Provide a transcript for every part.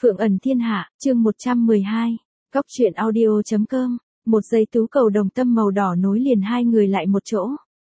Phượng ẩn thiên hạ, chương 112. Góc truyện audio.com. Một dây tú cầu đồng tâm màu đỏ nối liền hai người lại một chỗ.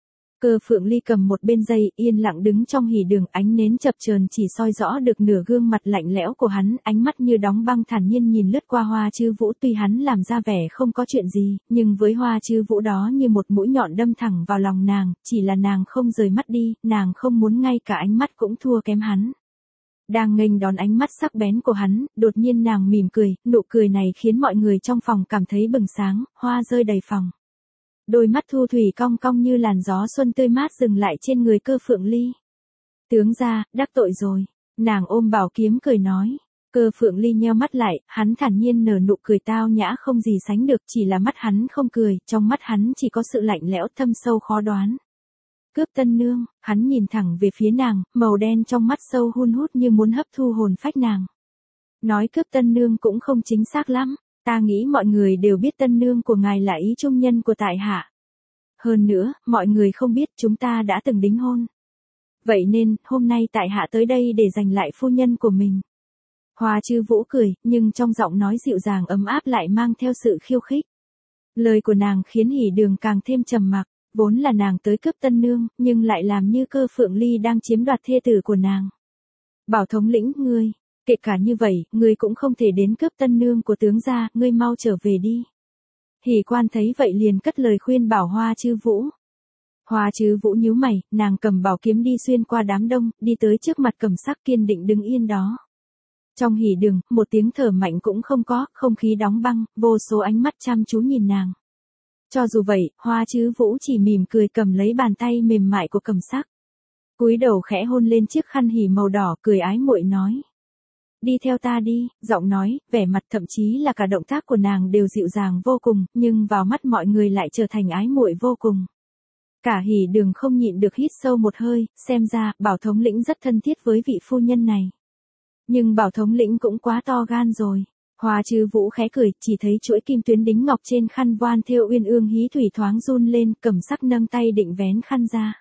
Cơ Phượng Ly cầm một bên dây, yên lặng đứng trong hỉ đường, ánh nến chập chờn chỉ soi rõ được nửa gương mặt lạnh lẽo của hắn, ánh mắt như đóng băng thản nhiên nhìn lướt qua Hoa Chư Vũ. Tuy hắn làm ra vẻ không có chuyện gì, nhưng với Hoa Chư Vũ đó như một mũi nhọn đâm thẳng vào lòng nàng, chỉ là nàng không rời mắt đi, nàng không muốn ngay cả ánh mắt cũng thua kém hắn. Đang nghênh đón ánh mắt sắc bén của hắn, đột nhiên nàng mỉm cười, nụ cười này khiến mọi người trong phòng cảm thấy bừng sáng, hoa rơi đầy phòng. Đôi mắt thu thủy cong cong như làn gió xuân tươi mát dừng lại trên người Cơ Phượng Ly. Tướng gia, đắc tội rồi. Nàng ôm bảo kiếm cười nói. Cơ Phượng Ly nheo mắt lại, hắn thản nhiên nở nụ cười tao nhã không gì sánh được, chỉ là mắt hắn không cười, trong mắt hắn chỉ có sự lạnh lẽo thâm sâu khó đoán. Cướp tân nương, hắn nhìn thẳng về phía nàng, màu đen trong mắt sâu hun hút như muốn hấp thu hồn phách nàng. Nói cướp tân nương cũng không chính xác lắm, ta nghĩ mọi người đều biết tân nương của ngài là ý trung nhân của tại hạ. Hơn nữa, mọi người không biết chúng ta đã từng đính hôn. Vậy nên, hôm nay tại hạ tới đây để giành lại phu nhân của mình. Hoa Chư Vũ cười, nhưng trong giọng nói dịu dàng ấm áp lại mang theo sự khiêu khích. Lời của nàng khiến hỉ đường càng thêm trầm mặc. Vốn là nàng tới cướp tân nương, nhưng lại làm như Cơ Phượng Ly đang chiếm đoạt thê tử của nàng. Bảo thống lĩnh, ngươi, kể cả như vậy, ngươi cũng không thể đến cướp tân nương của tướng gia, ngươi mau trở về đi. Hỉ quan thấy vậy liền cất lời khuyên bảo Hoa Chư Vũ. Hoa Chư Vũ nhíu mày, nàng cầm bảo kiếm đi xuyên qua đám đông, đi tới trước mặt Cẩm Sắc kiên định đứng yên đó. Trong hỉ đường, một tiếng thở mạnh cũng không có, không khí đóng băng, vô số ánh mắt chăm chú nhìn nàng. Cho dù vậy, Hoa Chư Vũ chỉ mỉm cười cầm lấy bàn tay mềm mại của Cẩm Sắc. Cúi đầu khẽ hôn lên chiếc khăn hỉ màu đỏ, cười ái muội nói. Đi theo ta đi, giọng nói, vẻ mặt thậm chí là cả động tác của nàng đều dịu dàng vô cùng, nhưng vào mắt mọi người lại trở thành ái muội vô cùng. Cả hỉ đường không nhịn được hít sâu một hơi, xem ra, Bảo thống lĩnh rất thân thiết với vị phu nhân này. Nhưng Bảo thống lĩnh cũng quá to gan rồi. Hoa Chư Vũ khẽ cười, chỉ thấy chuỗi kim tuyến đính ngọc trên khăn voan thêu uyên ương hí thủy thoáng run lên, Cẩm Sắc nâng tay định vén khăn ra.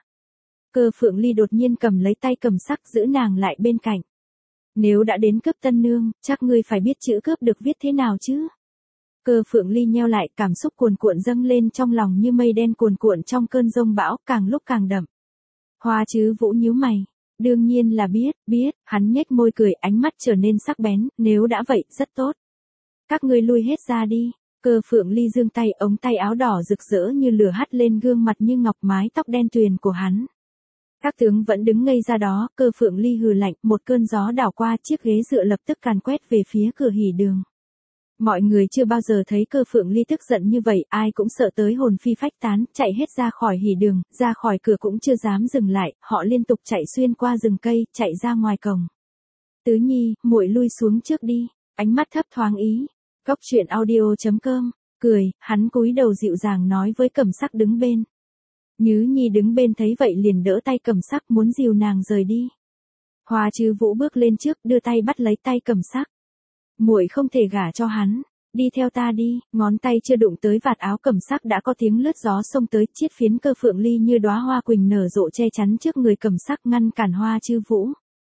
Cơ Phượng Ly đột nhiên cầm lấy tay Cẩm Sắc giữ nàng lại bên cạnh. Nếu đã đến cướp tân nương, chắc ngươi phải biết chữ cướp được viết thế nào chứ? Cơ Phượng Ly nheo lại, cảm xúc cuồn cuộn dâng lên trong lòng như mây đen cuồn cuộn trong cơn giông bão, càng lúc càng đậm. Hoa Chư Vũ nhíu mày. Đương nhiên là biết, hắn nhếch môi cười, ánh mắt trở nên sắc bén, nếu đã vậy, rất tốt. Các ngươi lui hết ra đi. Cơ Phượng Ly giương tay, ống tay áo đỏ rực rỡ như lửa hắt lên gương mặt như ngọc, mái tóc đen tuyền của hắn. Các tướng vẫn đứng ngây ra đó, Cơ Phượng Ly hừ lạnh, một cơn gió đảo qua, chiếc ghế dựa lập tức càn quét về phía cửa hỉ đường. Mọi người chưa bao giờ thấy Cơ Phượng Ly tức giận như vậy, ai cũng sợ tới hồn phi phách tán, chạy hết ra khỏi hỉ đường, ra khỏi cửa cũng chưa dám dừng lại, họ liên tục chạy xuyên qua rừng cây, chạy ra ngoài cổng. Tứ Nhi, muội lui xuống trước đi. Ánh mắt thấp thoáng ý. Góc truyện audio.com. Cười, hắn cúi đầu dịu dàng nói với Cẩm Sắc đứng bên. Nhứ Nhi đứng bên thấy vậy liền đỡ tay Cẩm Sắc muốn dìu nàng rời đi. Hoa Chư Vũ bước lên trước đưa tay bắt lấy tay Cẩm Sắc. Muội không thể gả cho hắn. Đi theo ta đi. Ngón tay chưa đụng tới vạt áo Cẩm Sắc đã có tiếng lướt gió xông tới, chiết phiến Cơ Phượng Ly như đóa hoa quỳnh nở rộ che chắn trước người Cẩm Sắc ngăn cản Hoa Chư Vũ.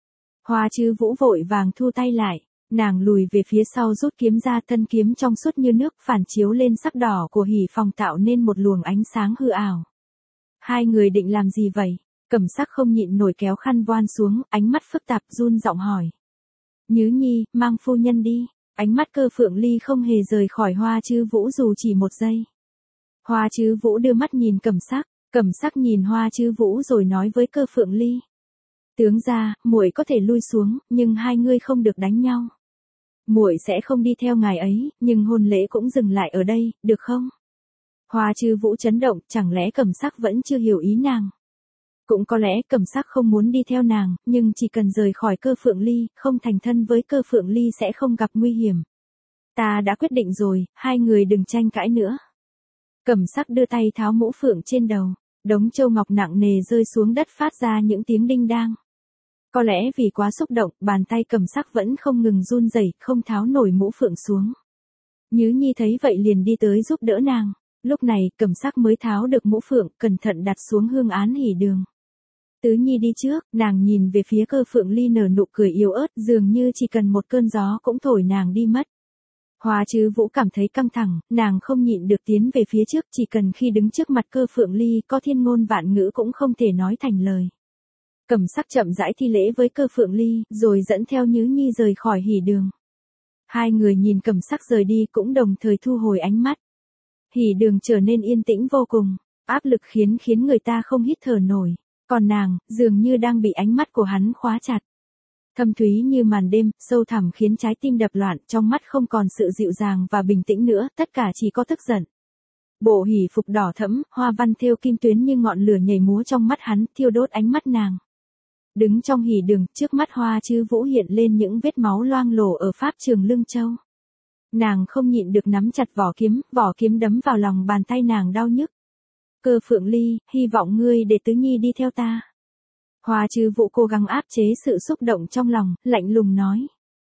Hoa Chư Vũ vội vàng thu tay lại. Nàng lùi về phía sau rút kiếm ra, thân kiếm trong suốt như nước phản chiếu lên sắc đỏ của hỉ phòng tạo nên một luồng ánh sáng hư ảo. Hai người định làm gì vậy? Cẩm Sắc không nhịn nổi kéo khăn voan xuống, ánh mắt phức tạp run giọng hỏi. Nhứ Nhi, mang phu nhân đi. Ánh mắt Cơ Phượng Ly không hề rời khỏi Hoa Chư Vũ dù chỉ một giây. Hoa Chư Vũ đưa mắt nhìn Cẩm Sắc nhìn Hoa Chư Vũ rồi nói với Cơ Phượng Ly. Tướng gia, muội có thể lui xuống, nhưng hai ngươi không được đánh nhau. Muội sẽ không đi theo ngài ấy, nhưng hôn lễ cũng dừng lại ở đây, được không? Hoa Chư Vũ chấn động, chẳng lẽ Cẩm Sắc vẫn chưa hiểu ý nàng? Cũng có lẽ Cẩm Sắc không muốn đi theo nàng, nhưng chỉ cần rời khỏi Cơ Phượng Ly, không thành thân với Cơ Phượng Ly sẽ không gặp nguy hiểm. Ta đã quyết định rồi, hai người đừng tranh cãi nữa. Cẩm Sắc đưa tay tháo mũ phượng trên đầu, đống châu ngọc nặng nề rơi xuống đất phát ra những tiếng đinh đang. Có lẽ vì quá xúc động, bàn tay Cẩm Sắc vẫn không ngừng run rẩy, không tháo nổi mũ phượng xuống. Nhứ Nhi thấy vậy liền đi tới giúp đỡ nàng. Lúc này, Cẩm Sắc mới tháo được mũ phượng, cẩn thận đặt xuống hương án hỉ đường. Tứ Nhi đi trước, nàng nhìn về phía Cơ Phượng Ly nở nụ cười yếu ớt, dường như chỉ cần một cơn gió cũng thổi nàng đi mất. Hoa Chứ Vũ cảm thấy căng thẳng, nàng không nhịn được tiến về phía trước, chỉ cần khi đứng trước mặt Cơ Phượng Ly có thiên ngôn vạn ngữ cũng không thể nói thành lời. Cẩm Sắc chậm rãi thi lễ với Cơ Phượng Ly, rồi dẫn theo Nhứ Nhi rời khỏi hỉ đường. Hai người nhìn Cẩm Sắc rời đi cũng đồng thời thu hồi ánh mắt. Hỉ đường trở nên yên tĩnh vô cùng, áp lực khiến người ta không hít thở nổi, còn nàng, dường như đang bị ánh mắt của hắn khóa chặt. Thâm thúy như màn đêm, sâu thẳm khiến trái tim đập loạn, trong mắt không còn sự dịu dàng và bình tĩnh nữa, tất cả chỉ có tức giận. Bộ hỉ phục đỏ thẫm, hoa văn thêu kim tuyến như ngọn lửa nhảy múa trong mắt hắn, thiêu đốt ánh mắt nàng. Đứng trong hỉ đường, trước mắt Hoa Chứ Vũ hiện lên những vết máu loang lổ ở pháp trường Lương Châu. Nàng không nhịn được nắm chặt vỏ kiếm đấm vào lòng bàn tay nàng đau nhức. Cơ Phượng Ly, hy vọng ngươi để Tứ Nhi đi theo ta. Hoa Chứ Vũ cố gắng áp chế sự xúc động trong lòng, lạnh lùng nói.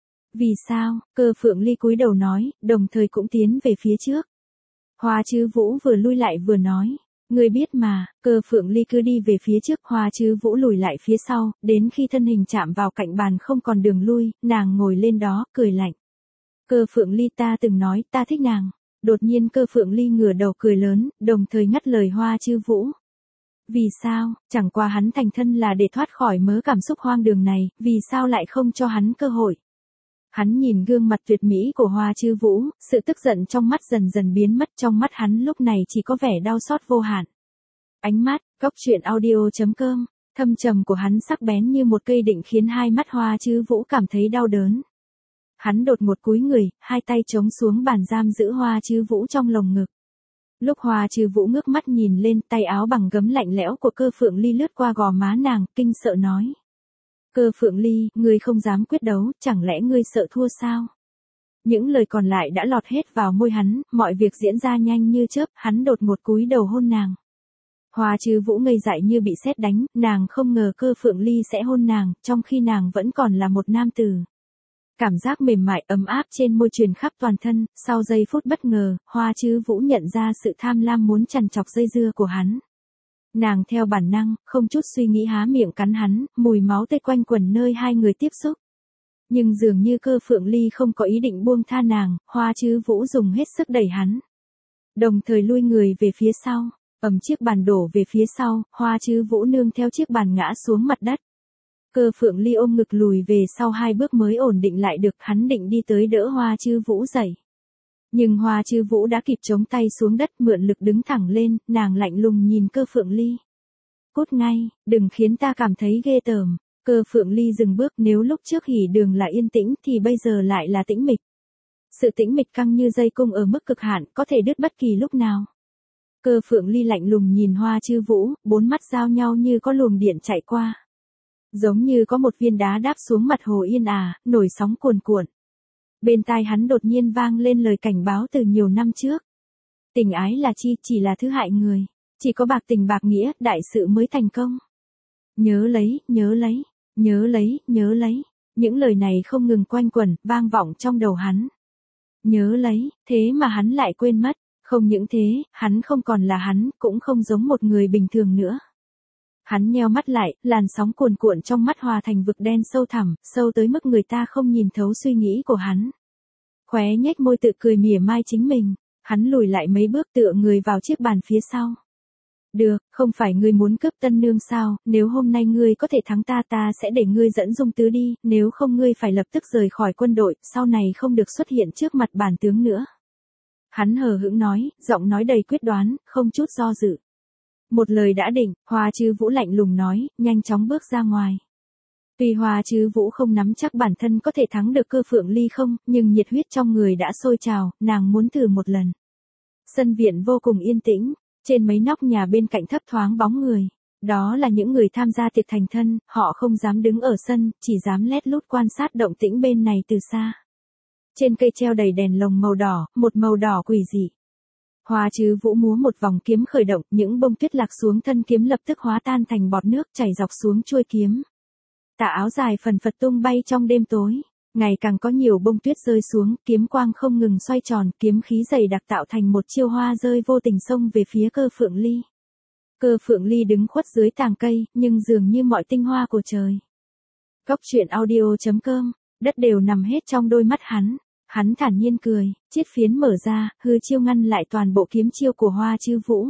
Vì sao? Cơ Phượng Ly cúi đầu nói, đồng thời cũng tiến về phía trước. Hoa Chứ Vũ vừa lui lại vừa nói. Ngươi biết mà, Cơ Phượng Ly cứ đi về phía trước, Hoa Chứ Vũ lùi lại phía sau, đến khi thân hình chạm vào cạnh bàn không còn đường lui, nàng ngồi lên đó, cười lạnh. Cơ Phượng Ly, ta từng nói, ta thích nàng. Đột nhiên Cơ Phượng Ly ngửa đầu cười lớn, đồng thời ngắt lời Hoa Chứ Vũ. Vì sao, chẳng qua hắn thành thân là để thoát khỏi mớ cảm xúc hoang đường này, vì sao lại không cho hắn cơ hội? Hắn nhìn gương mặt tuyệt mỹ của Hoa Chứ Vũ, sự tức giận trong mắt dần dần biến mất, trong mắt hắn lúc này chỉ có vẻ đau xót vô hạn. Ánh mắt, Cốc Truyện Audio.com, thâm trầm của hắn sắc bén như một cây đỉnh khiến hai mắt Hoa Chứ Vũ cảm thấy đau đớn. Hắn đột ngột cúi người, hai tay chống xuống bàn giam giữ Hoa Chứ Vũ trong lồng ngực. Lúc Hoa Chứ Vũ ngước mắt nhìn lên, tay áo bằng gấm lạnh lẽo của Cơ Phượng Ly lướt qua gò má nàng, kinh sợ nói. Cơ Phượng Ly, ngươi không dám quyết đấu, chẳng lẽ ngươi sợ thua sao? Những lời còn lại đã lọt hết vào môi hắn, mọi việc diễn ra nhanh như chớp, hắn đột ngột cúi đầu hôn nàng. Hoa Chứ Vũ ngây dại như bị sét đánh, nàng không ngờ Cơ Phượng Ly sẽ hôn nàng, trong khi nàng vẫn còn là một nam tử. Cảm giác mềm mại ấm áp trên môi truyền khắp toàn thân, sau giây phút bất ngờ, Hoa Chứ Vũ nhận ra sự tham lam muốn chằn chọc dây dưa của hắn. Nàng theo bản năng, không chút suy nghĩ há miệng cắn hắn, mùi máu tươi quanh quẩn nơi hai người tiếp xúc. Nhưng dường như Cơ Phượng Ly không có ý định buông tha nàng, Hoa Chứ Vũ dùng hết sức đẩy hắn. Đồng thời lui người về phía sau, chiếc bàn đổ về phía sau, Hoa Chứ Vũ nương theo chiếc bàn ngã xuống mặt đất. Cơ Phượng Ly ôm ngực lùi về sau 2 bước mới ổn định lại được, hắn định đi tới đỡ Hoa Chứ Vũ dậy. Nhưng Hoa Chứ Vũ đã kịp chống tay xuống đất, mượn lực đứng thẳng lên, nàng lạnh lùng nhìn Cơ Phượng Ly. Cút ngay, đừng khiến ta cảm thấy ghê tởm. Cơ Phượng Ly dừng bước, nếu lúc trước hỉ đường là yên tĩnh thì bây giờ lại là tĩnh mịch. Sự tĩnh mịch căng như dây cung ở mức cực hạn, có thể đứt bất kỳ lúc nào. Cơ Phượng Ly lạnh lùng nhìn Hoa Chứ Vũ, 4 mắt giao nhau như có luồng điện chạy qua. Giống như có một viên đá đáp xuống mặt hồ yên ả, nổi sóng cuồn cuộn. Bên tai hắn đột nhiên vang lên lời cảnh báo từ nhiều năm trước. Tình ái là chi, chỉ là thứ hại người. Chỉ có bạc tình bạc nghĩa, đại sự mới thành công. Nhớ lấy, nhớ lấy, nhớ lấy, nhớ lấy. Những lời này không ngừng quanh quẩn, vang vọng trong đầu hắn. Nhớ lấy, thế mà hắn lại quên mất. Không những thế, hắn không còn là hắn, cũng không giống một người bình thường nữa. Hắn nheo mắt lại, làn sóng cuồn cuộn trong mắt hòa thành vực đen sâu thẳm, sâu tới mức người ta không nhìn thấu suy nghĩ của hắn. Khóe nhếch môi tự cười mỉa mai chính mình, hắn lùi lại mấy bước tựa người vào chiếc bàn phía sau. Được, không phải ngươi muốn cướp tân nương sao, nếu hôm nay ngươi có thể thắng ta, ta sẽ để ngươi dẫn Dung Tứ đi, nếu không ngươi phải lập tức rời khỏi quân đội, sau này không được xuất hiện trước mặt bản tướng nữa. Hắn hờ hững nói, giọng nói đầy quyết đoán, không chút do dự. Một lời đã định, Hoa Chứ Vũ lạnh lùng nói, nhanh chóng bước ra ngoài. Tuy Hoa Chứ Vũ không nắm chắc bản thân có thể thắng được Cơ Phượng Ly không, nhưng nhiệt huyết trong người đã sôi trào, nàng muốn thử một lần. Sân viện vô cùng yên tĩnh, trên mấy nóc nhà bên cạnh thấp thoáng bóng người. Đó là những người tham gia tiệc thành thân, họ không dám đứng ở sân, chỉ dám lét lút quan sát động tĩnh bên này từ xa. Trên cây treo đầy đèn lồng màu đỏ, một màu đỏ quỷ dị. Hoa Chứ Vũ múa một vòng kiếm khởi động, những bông tuyết lạc xuống thân kiếm lập tức hóa tan thành bọt nước chảy dọc xuống chuôi kiếm. Tà áo dài phần phật tung bay trong đêm tối, ngày càng có nhiều bông tuyết rơi xuống, kiếm quang không ngừng xoay tròn, kiếm khí dày đặc tạo thành một chiêu hoa rơi vô tình xông về phía Cơ Phượng Ly. Cơ Phượng Ly đứng khuất dưới tàng cây, nhưng dường như mọi tinh hoa của trời. Góc truyện audio.com, đất đều nằm hết trong đôi mắt hắn. Hắn thản nhiên cười, chiết phiến mở ra, hư chiêu ngăn lại toàn bộ kiếm chiêu của Hoa Chư Vũ.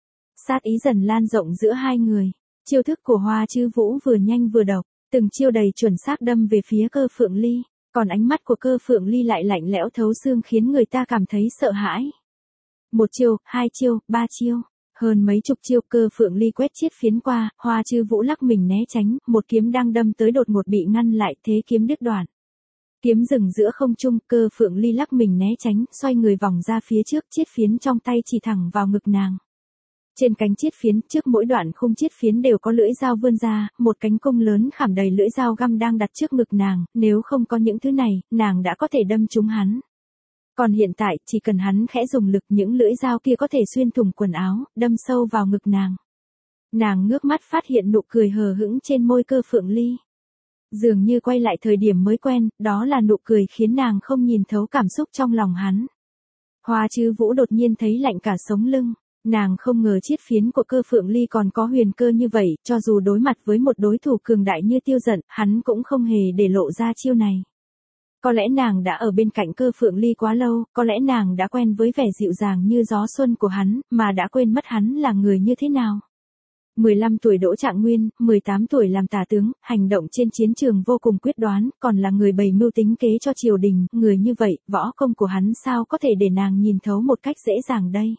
Sát ý dần lan rộng giữa hai người. Chiêu thức của Hoa Chư Vũ vừa nhanh vừa độc, từng chiêu đầy chuẩn xác đâm về phía Cơ Phượng Ly, còn ánh mắt của Cơ Phượng Ly lại lạnh lẽo thấu xương khiến người ta cảm thấy sợ hãi. Một chiêu, hai chiêu, ba chiêu, hơn mấy chục chiêu Cơ Phượng Ly quét chiết phiến qua, Hoa Chư Vũ lắc mình né tránh, một kiếm đang đâm tới đột ngột bị ngăn lại, thế kiếm đứt đoạn. Kiếm dừng giữa không trung, Cơ Phượng Ly lắc mình né tránh, xoay người vòng ra phía trước, chiết phiến trong tay chỉ thẳng vào ngực nàng. Trên cánh chiết phiến, trước mỗi đoạn khung chiết phiến đều có lưỡi dao vươn ra, một cánh cung lớn khảm đầy lưỡi dao găm đang đặt trước ngực nàng, nếu không có những thứ này, nàng đã có thể đâm trúng hắn. Còn hiện tại, chỉ cần hắn khẽ dùng lực, những lưỡi dao kia có thể xuyên thủng quần áo, đâm sâu vào ngực nàng. Nàng ngước mắt phát hiện nụ cười hờ hững trên môi Cơ Phượng Ly. Dường như quay lại thời điểm mới quen, đó là nụ cười khiến nàng không nhìn thấu cảm xúc trong lòng hắn. Hoa Chư Vũ đột nhiên thấy lạnh cả sống lưng. Nàng không ngờ chiết phiến của Cơ Phượng Ly còn có huyền cơ như vậy, cho dù đối mặt với một đối thủ cường đại như Tiêu Dận, hắn cũng không hề để lộ ra chiêu này. Có lẽ nàng đã ở bên cạnh Cơ Phượng Ly quá lâu, có lẽ nàng đã quen với vẻ dịu dàng như gió xuân của hắn, mà đã quên mất hắn là người như thế nào. 15 tuổi đỗ trạng nguyên, 18 tuổi làm tả tướng, hành động trên chiến trường vô cùng quyết đoán, còn là người bày mưu tính kế cho triều đình, người như vậy, võ công của hắn sao có thể để nàng nhìn thấu một cách dễ dàng đây.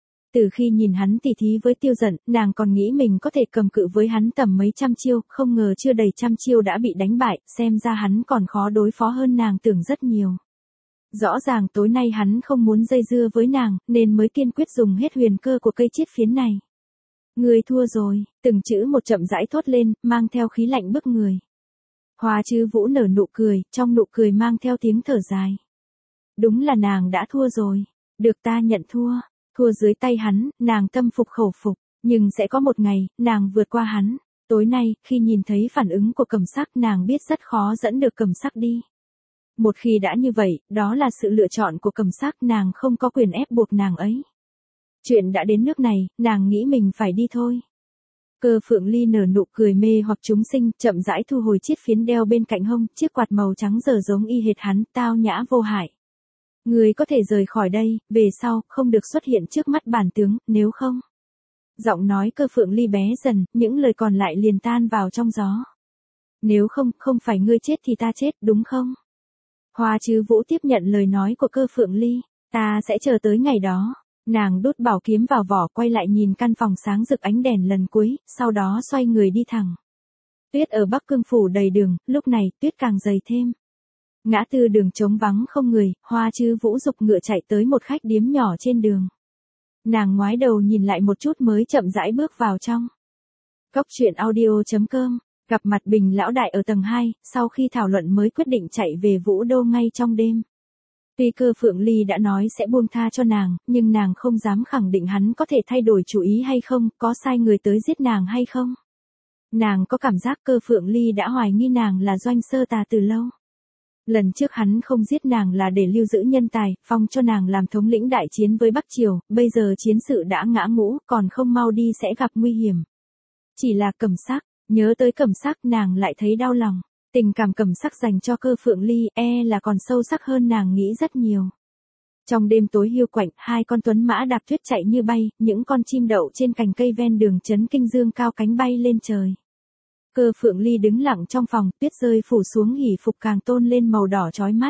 Từ khi nhìn hắn tỉ thí với Tiêu Dận, nàng còn nghĩ mình có thể cầm cự với hắn tầm mấy trăm chiêu, không ngờ chưa đầy trăm chiêu đã bị đánh bại, xem ra hắn còn khó đối phó hơn nàng tưởng rất nhiều. Rõ ràng tối nay hắn không muốn dây dưa với nàng, nên mới kiên quyết dùng hết huyền cơ của cây chiết phiến này. Người thua rồi, từng chữ một chậm rãi thốt lên, mang theo khí lạnh bức người. Hoa Chư Vũ nở nụ cười, trong nụ cười mang theo tiếng thở dài. Đúng là nàng đã thua rồi, được ta nhận thua. Thua dưới tay hắn, nàng tâm phục khẩu phục, nhưng sẽ có một ngày, nàng vượt qua hắn. Tối nay, khi nhìn thấy phản ứng của Cầm Sắc, nàng biết rất khó dẫn được Cầm Sắc đi. Một khi đã như vậy, đó là sự lựa chọn của Cầm Sắc, nàng không có quyền ép buộc nàng ấy. Chuyện đã đến nước này, nàng nghĩ mình phải đi thôi. Cơ Phượng Ly nở nụ cười mê hoặc chúng sinh, chậm rãi thu hồi chiếc phiến đeo bên cạnh hông, chiếc quạt màu trắng giờ giống y hệt hắn, tao nhã vô hại. Người có thể rời khỏi đây, về sau, không được xuất hiện trước mắt bản tướng, nếu không. Giọng nói Cơ Phượng Ly bé dần, những lời còn lại liền tan vào trong gió. Nếu không, không phải ngươi chết thì ta chết, đúng không? Hoa Chư Vũ tiếp nhận lời nói của Cơ Phượng Ly, ta sẽ chờ tới ngày đó. Nàng đút bảo kiếm vào vỏ, quay lại nhìn căn phòng sáng rực ánh đèn lần cuối, sau đó xoay người đi thẳng. Tuyết ở Bắc Cương phủ đầy đường, lúc này tuyết càng dày thêm. Ngã tư đường trống vắng không người, Hoa Chư Vũ giục ngựa chạy tới một khách điếm nhỏ trên đường. Nàng ngoái đầu nhìn lại một chút mới chậm rãi bước vào trong. Góc truyện audio.com, gặp mặt Bình lão đại ở tầng 2, sau khi thảo luận mới quyết định chạy về Vũ Đô ngay trong đêm. Tuy Cơ Phượng Ly đã nói sẽ buông tha cho nàng, nhưng nàng không dám khẳng định hắn có thể thay đổi chủ ý hay không, có sai người tới giết nàng hay không. Nàng có cảm giác Cơ Phượng Ly đã hoài nghi nàng là Doanh Sơ Tà từ lâu. Lần trước hắn không giết nàng là để lưu giữ nhân tài, phong cho nàng làm thống lĩnh đại chiến với Bắc Triều, bây giờ chiến sự đã ngã ngũ, còn không mau đi sẽ gặp nguy hiểm. Chỉ là Cầm Sắc, nhớ tới Cầm Sắc nàng lại thấy đau lòng. Tình cảm Cầm Sắc dành cho Cơ Phượng Ly là còn sâu sắc hơn nàng nghĩ rất nhiều. Trong đêm tối hiu quạnh, hai con tuấn mã đạp tuyết chạy như bay, những con chim đậu trên cành cây ven đường chấn kinh dương cao cánh bay lên trời. Cơ Phượng Ly đứng lặng trong phòng, tuyết rơi phủ xuống hỉ phục càng tôn lên màu đỏ chói mắt.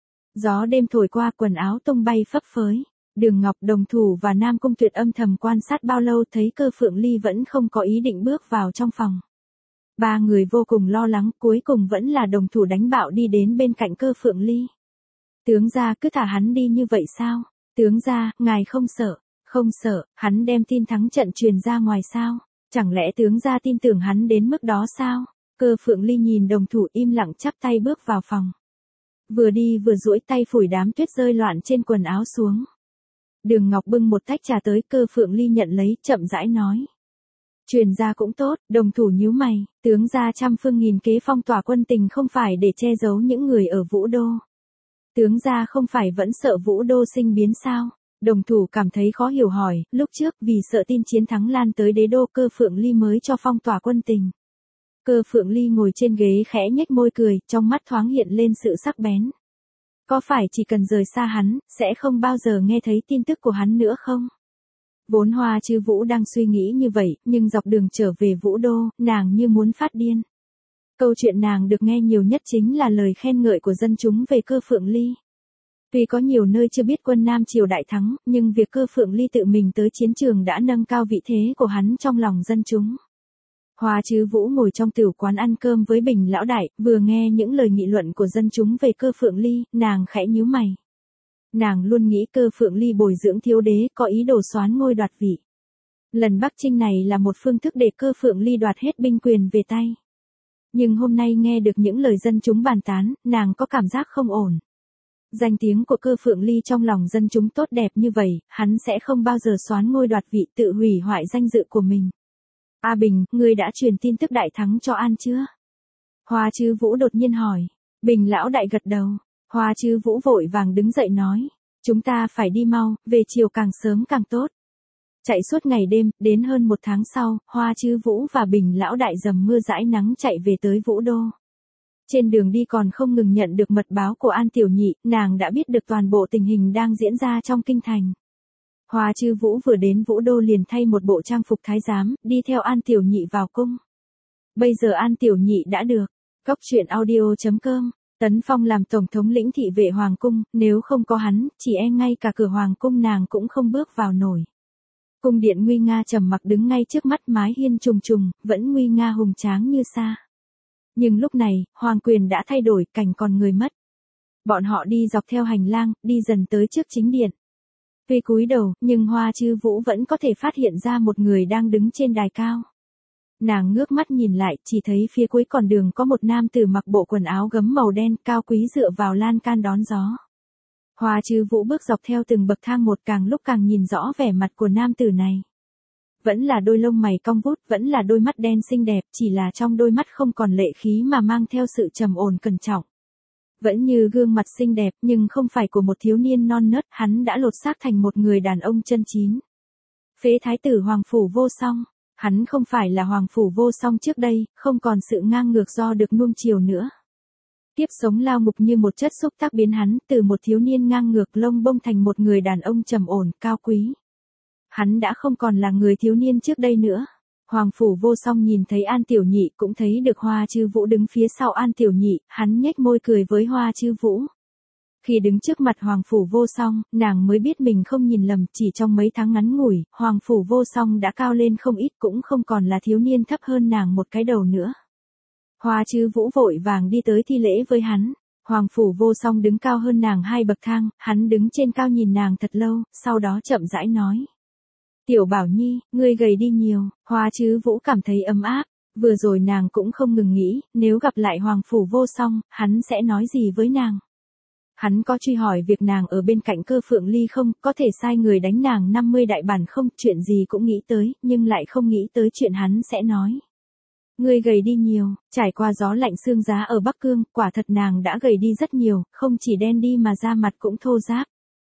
Gió đêm thổi qua, quần áo tung bay phấp phới. Đường Ngọc, Đồng Thủ và Nam Cung Tuyệt âm thầm quan sát bao lâu thấy Cơ Phượng Ly vẫn không có ý định bước vào trong phòng. Ba người vô cùng lo lắng, cuối cùng vẫn là Đồng Thủ đánh bạo đi đến bên cạnh Cơ Phượng Ly. Tướng gia cứ thả hắn đi như vậy sao? Tướng gia, ngài không sợ? Không sợ, hắn đem tin thắng trận truyền ra ngoài sao? Chẳng lẽ tướng gia tin tưởng hắn đến mức đó sao? Cơ Phượng Ly nhìn Đồng Thủ im lặng chắp tay bước vào phòng. Vừa đi vừa duỗi tay phủi đám tuyết rơi loạn trên quần áo xuống. Đường Ngọc bưng một tách trà tới, Cơ Phượng Ly nhận lấy, chậm rãi nói. Truyền ra cũng tốt. Đồng Thủ nhíu mày, tướng gia trăm phương nghìn kế phong tỏa quân tình không phải để che giấu những người ở Vũ Đô. Tướng gia không phải vẫn sợ Vũ Đô sinh biến sao? Đồng thủ cảm thấy khó hiểu hỏi, lúc trước vì sợ tin chiến thắng lan tới đế đô Cơ Phượng Ly mới cho phong tỏa quân tình. Cơ Phượng Ly ngồi trên ghế khẽ nhếch môi cười, trong mắt thoáng hiện lên sự sắc bén. Có phải chỉ cần rời xa hắn, sẽ không bao giờ nghe thấy tin tức của hắn nữa không? Vốn Hoa Chư Vũ đang suy nghĩ như vậy, nhưng dọc đường trở về Vũ Đô, nàng như muốn phát điên. Câu chuyện nàng được nghe nhiều nhất chính là lời khen ngợi của dân chúng về Cơ Phượng Ly. Tuy có nhiều nơi chưa biết quân Nam Triều đại thắng, nhưng việc Cơ Phượng Ly tự mình tới chiến trường đã nâng cao vị thế của hắn trong lòng dân chúng. Hoa Chư Vũ ngồi trong tửu quán ăn cơm với Bình lão đại, vừa nghe những lời nghị luận của dân chúng về Cơ Phượng Ly, nàng khẽ nhíu mày. Nàng luôn nghĩ Cơ Phượng Ly bồi dưỡng thiếu đế có ý đồ soán ngôi đoạt vị. Lần Bắc Chinh này là một phương thức để Cơ Phượng Ly đoạt hết binh quyền về tay. Nhưng hôm nay nghe được những lời dân chúng bàn tán, nàng có cảm giác không ổn. Danh tiếng của Cơ Phượng Ly trong lòng dân chúng tốt đẹp như vậy, hắn sẽ không bao giờ soán ngôi đoạt vị tự hủy hoại danh dự của mình. A Bình, ngươi đã truyền tin tức đại thắng cho An chưa? Hoa Chư Vũ đột nhiên hỏi. Bình lão đại gật đầu. Hoa Chư Vũ vội vàng đứng dậy nói. Chúng ta phải đi mau, về chiều càng sớm càng tốt. Chạy suốt ngày đêm, đến hơn một tháng sau, Hoa Chư Vũ và Bình lão đại dầm mưa dãi nắng chạy về tới Vũ Đô. Trên đường đi còn không ngừng nhận được mật báo của An Tiểu Nhị, nàng đã biết được toàn bộ tình hình đang diễn ra trong kinh thành. Hoa Chư Vũ vừa đến Vũ Đô liền thay một bộ trang phục thái giám, đi theo An Tiểu Nhị vào cung. Bây giờ An Tiểu Nhị đã được. Góc truyện audio.com. Tấn Phong làm tổng thống lĩnh thị vệ hoàng cung, nếu không có hắn, chỉ e ngay cả cửa hoàng cung nàng cũng không bước vào nổi. Cung điện nguy nga trầm mặc đứng ngay trước mắt, mái hiên trùng trùng, vẫn nguy nga hùng tráng như xa. Nhưng lúc này, hoàng quyền đã thay đổi, cảnh còn người mất. Bọn họ đi dọc theo hành lang, đi dần tới trước chính điện. Tuy cúi đầu, nhưng Hoa Chư Vũ vẫn có thể phát hiện ra một người đang đứng trên đài cao. Nàng ngước mắt nhìn lại, chỉ thấy phía cuối con đường có một nam tử mặc bộ quần áo gấm màu đen, cao quý dựa vào lan can đón gió. Hoa Chư Vũ bước dọc theo từng bậc thang một, càng lúc càng nhìn rõ vẻ mặt của nam tử này. Vẫn là đôi lông mày cong vút, vẫn là đôi mắt đen xinh đẹp, chỉ là trong đôi mắt không còn lệ khí mà mang theo sự trầm ổn cẩn trọng. Vẫn như gương mặt xinh đẹp, nhưng không phải của một thiếu niên non nớt, hắn đã lột xác thành một người đàn ông chân chín. Phế thái tử Hoàng Phủ Vô Song. Hắn không phải là Hoàng Phủ Vô Song trước đây, không còn sự ngang ngược do được nuông chiều nữa. Tiếp sống lao ngục như một chất xúc tác biến hắn từ một thiếu niên ngang ngược lông bông thành một người đàn ông trầm ổn, cao quý. Hắn đã không còn là người thiếu niên trước đây nữa. Hoàng Phủ Vô Song nhìn thấy An Tiểu Nhị, cũng thấy được Hoa Chư Vũ đứng phía sau An Tiểu Nhị, hắn nhếch môi cười với Hoa Chư Vũ. Khi đứng trước mặt Hoàng Phủ Vô Song, nàng mới biết mình không nhìn lầm, chỉ trong mấy tháng ngắn ngủi, Hoàng Phủ Vô Song đã cao lên không ít, cũng không còn là thiếu niên thấp hơn nàng một cái đầu nữa. Hoa Chư Vũ vội vàng đi tới thi lễ với hắn. Hoàng Phủ Vô Song đứng cao hơn nàng 2 bậc thang, hắn đứng trên cao nhìn nàng thật lâu, sau đó chậm rãi nói. Tiểu Bảo Nhi, ngươi gầy đi nhiều. Hoa Chư Vũ cảm thấy ấm áp. Vừa rồi nàng cũng không ngừng nghĩ, nếu gặp lại Hoàng Phủ Vô Song, hắn sẽ nói gì với nàng. Hắn có truy hỏi việc nàng ở bên cạnh Cơ Phượng Ly không, có thể sai người đánh nàng 50 đại bản không, chuyện gì cũng nghĩ tới, nhưng lại không nghĩ tới chuyện hắn sẽ nói. Ngươi gầy đi nhiều, trải qua gió lạnh sương giá ở Bắc Cương, quả thật nàng đã gầy đi rất nhiều, không chỉ đen đi mà da mặt cũng thô ráp.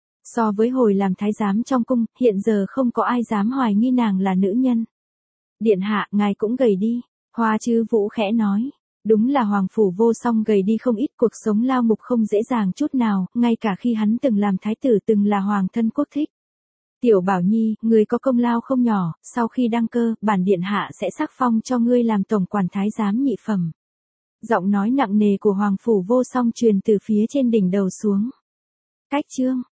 So với hồi làm thái giám trong cung, hiện giờ không có ai dám hoài nghi nàng là nữ nhân. Điện hạ, ngài cũng gầy đi. Hoa Chư Vũ khẽ nói. Đúng là Hoàng Phủ Vô Song gầy đi không ít, cuộc sống lao ngục không dễ dàng chút nào, ngay cả khi hắn từng làm thái tử, từng là hoàng thân quốc thích. Tiểu Bảo Nhi, ngươi có công lao không nhỏ, sau khi đăng cơ, bản điện hạ sẽ sắc phong cho ngươi làm tổng quản thái giám nhị phẩm. Giọng nói nặng nề của Hoàng Phủ Vô Song truyền từ phía trên đỉnh đầu xuống. Cách chương